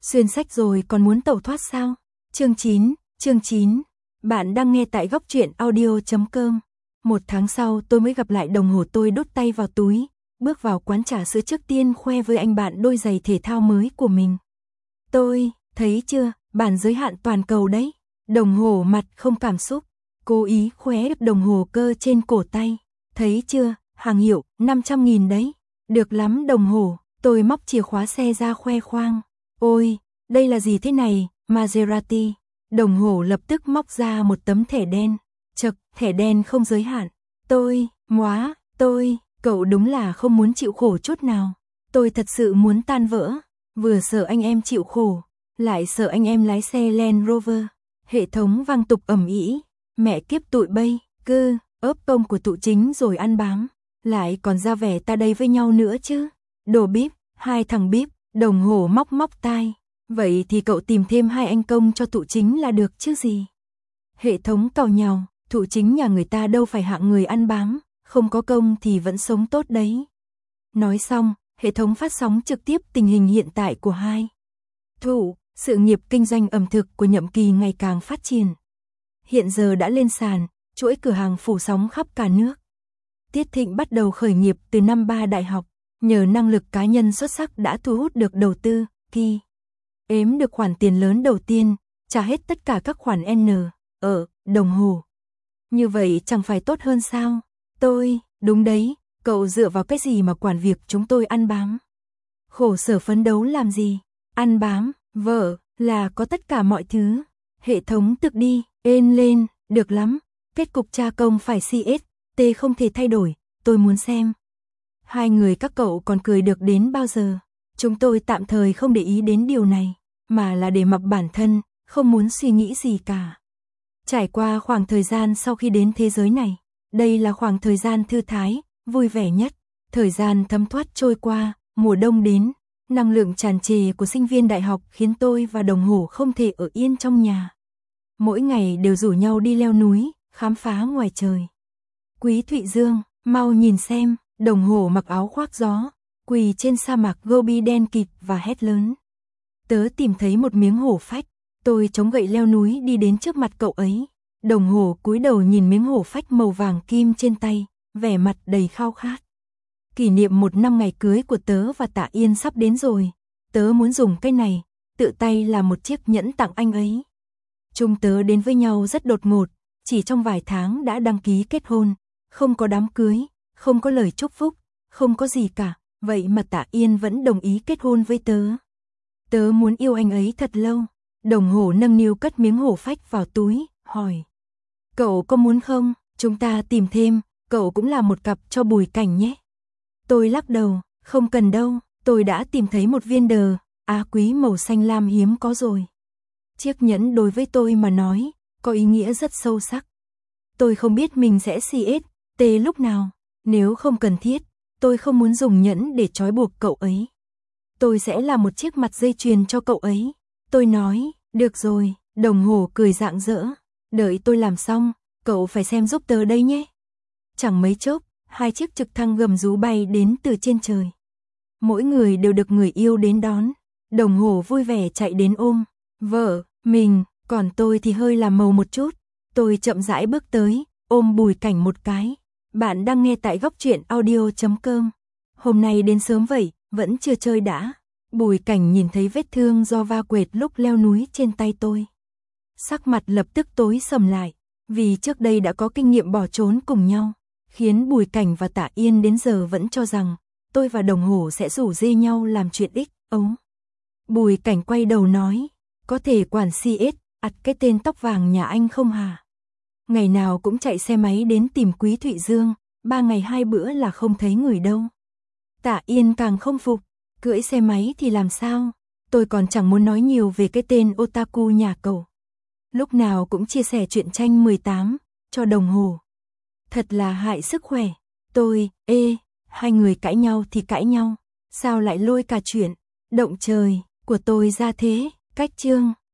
Xuyên sách rồi còn muốn tẩu thoát sao? Chương 9. Bạn đang nghe tại góc truyện audio.com. 1 tháng sau tôi mới gặp lại đồng hồ, tôi đút tay vào túi, bước vào quán trà sữa, trước tiên khoe với anh bạn đôi giày thể thao mới của mình. Tôi, thấy chưa, bản giới hạn toàn cầu đấy. Đồng hồ mặt không cảm xúc, cố ý khóe đồng hồ cơ trên cổ tay. Thấy chưa, hàng hiệu, 500.000 đấy. Được lắm đồng hồ, tôi móc chìa khóa xe ra khoe khoang. Ôi, đây là gì thế này, Maserati. Đồng hồ lập tức móc ra một tấm thẻ đen. Chậc, thẻ đen không giới hạn. Cậu đúng là không muốn chịu khổ chút nào. Tôi thật sự muốn tan vỡ. Vừa sợ anh em chịu khổ, lại sợ anh em lái xe Land Rover. Hệ thống vang tục ầm ĩ. Mẹ kiếp tụi bay, cứ ốp công của tụi chính rồi ăn bám. Lại còn ra vẻ ta đây với nhau nữa chứ. Đồ bíp, hai thằng bíp. Đồng hồ móc tai. Vậy thì cậu tìm thêm 2 anh công cho tụi chính là được chứ gì. Hệ thống càu nhàu, tụi chính nhà người ta đâu phải hạng người ăn bám, không có công thì vẫn sống tốt đấy. Nói xong, hệ thống phát sóng trực tiếp tình hình hiện tại của hai thủ, sự nghiệp kinh doanh ẩm thực của Nhậm Kỳ ngày càng phát triển. Hiện giờ đã lên sàn, chuỗi cửa hàng phủ sóng khắp cả nước. Tiết Thịnh bắt đầu khởi nghiệp từ năm 3 đại học, nhờ năng lực cá nhân xuất sắc đã thu hút được đầu tư, Kỳ ếm được khoản tiền lớn đầu tiên, trả hết tất cả các khoản N ở đồng hồ. Như vậy chẳng phải tốt hơn sao? Đúng đấy, cậu dựa vào cái gì mà quản việc chúng tôi ăn bám? Khổ sở phấn đấu làm gì? Ăn bám, vợ, là có tất cả mọi thứ. Hệ thống thực đi, ên lên, được lắm. Kết cục tra công phải CST không thể thay đổi, tôi muốn xem. Hai người các cậu còn cười được đến bao giờ? Chúng tôi tạm thời không để ý đến điều này, mà là để mặc bản thân, không muốn suy nghĩ gì cả. Trải qua khoảng thời gian sau khi đến thế giới này, đây là khoảng thời gian thư thái, vui vẻ nhất. Thời gian thấm thoát trôi qua, mùa đông đến, năng lượng tràn trề của sinh viên đại học khiến tôi và đồng hồ không thể ở yên trong nhà. Mỗi ngày đều rủ nhau đi leo núi, khám phá ngoài trời. Quý Thụy Dương, mau nhìn xem, đồng hồ mặc áo khoác gió, quỳ trên sa mạc Gobi đen kịt và hét lớn. Tớ tìm thấy một miếng hổ phách, tôi chống gậy leo núi đi đến trước mặt cậu ấy. Đồng hồ cúi đầu nhìn miếng hổ phách màu vàng kim trên tay, vẻ mặt đầy khao khát. Kỷ niệm 1 năm ngày cưới của tớ và Tạ Yên sắp đến rồi, tớ muốn dùng cái này, tự tay làm một chiếc nhẫn tặng anh ấy. Chúng tớ đến với nhau rất đột ngột, chỉ trong vài tháng đã đăng ký kết hôn, không có đám cưới, không có lời chúc phúc, không có gì cả, vậy mà Tạ Yên vẫn đồng ý kết hôn với tớ. Tớ muốn yêu anh ấy thật lâu. Đồng hồ nâng niu cất miếng hổ phách vào túi, hỏi. Cậu có muốn không? Chúng ta tìm thêm, cậu cũng là một cặp cho Bùi Cảnh nhé. Tôi lắc đầu, không cần đâu, tôi đã tìm thấy một viên đá quý màu xanh lam hiếm có rồi. Chiếc nhẫn đối với tôi mà nói, có ý nghĩa rất sâu sắc. Tôi không biết mình sẽ CST lúc nào, nếu không cần thiết, tôi không muốn dùng nhẫn để trói buộc cậu ấy. Tôi sẽ làm một chiếc mặt dây chuyền cho cậu ấy. Tôi nói, được rồi, đồng hồ cười rạng rỡ. Đợi tôi làm xong, cậu phải xem giúp tớ đây nhé. Chẳng mấy chốc, 2 chiếc trực thăng gầm rú bay đến từ trên trời. Mỗi người đều được người yêu đến đón. Đồng hồ vui vẻ chạy đến ôm vợ mình, còn tôi thì hơi làm màu một chút. Tôi chậm rãi bước tới, ôm Bùi Cảnh một cái. Bạn đang nghe tại góc truyện audio.com. Hôm nay đến sớm vậy, vẫn chưa chơi đã. Bùi Cảnh nhìn thấy vết thương do va quệt lúc leo núi trên tay tôi. Sắc mặt lập tức tối sầm lại, vì trước đây đã có kinh nghiệm bỏ trốn cùng nhau, khiến Bùi Cảnh và Tạ Yên đến giờ vẫn cho rằng tôi và đồng hồ sẽ rủ rê nhau làm chuyện ích ấu. Bùi Cảnh quay đầu nói, có thể quản CS cái tên tóc vàng nhà anh không hả? Ngày nào cũng chạy xe máy đến tìm Quý Thụy Dương, 3 ngày 2 bữa là không thấy người đâu. Tạ Yên càng không phục, cưỡi xe máy thì làm sao? Tôi còn chẳng muốn nói nhiều về cái tên otaku nhà cậu. Lúc nào cũng chia sẻ truyện tranh 18 cho đồng hồ. Thật là hại sức khỏe. Hai người cãi nhau thì cãi nhau, sao lại lôi cả chuyện động trời của tôi ra thế? Cách chương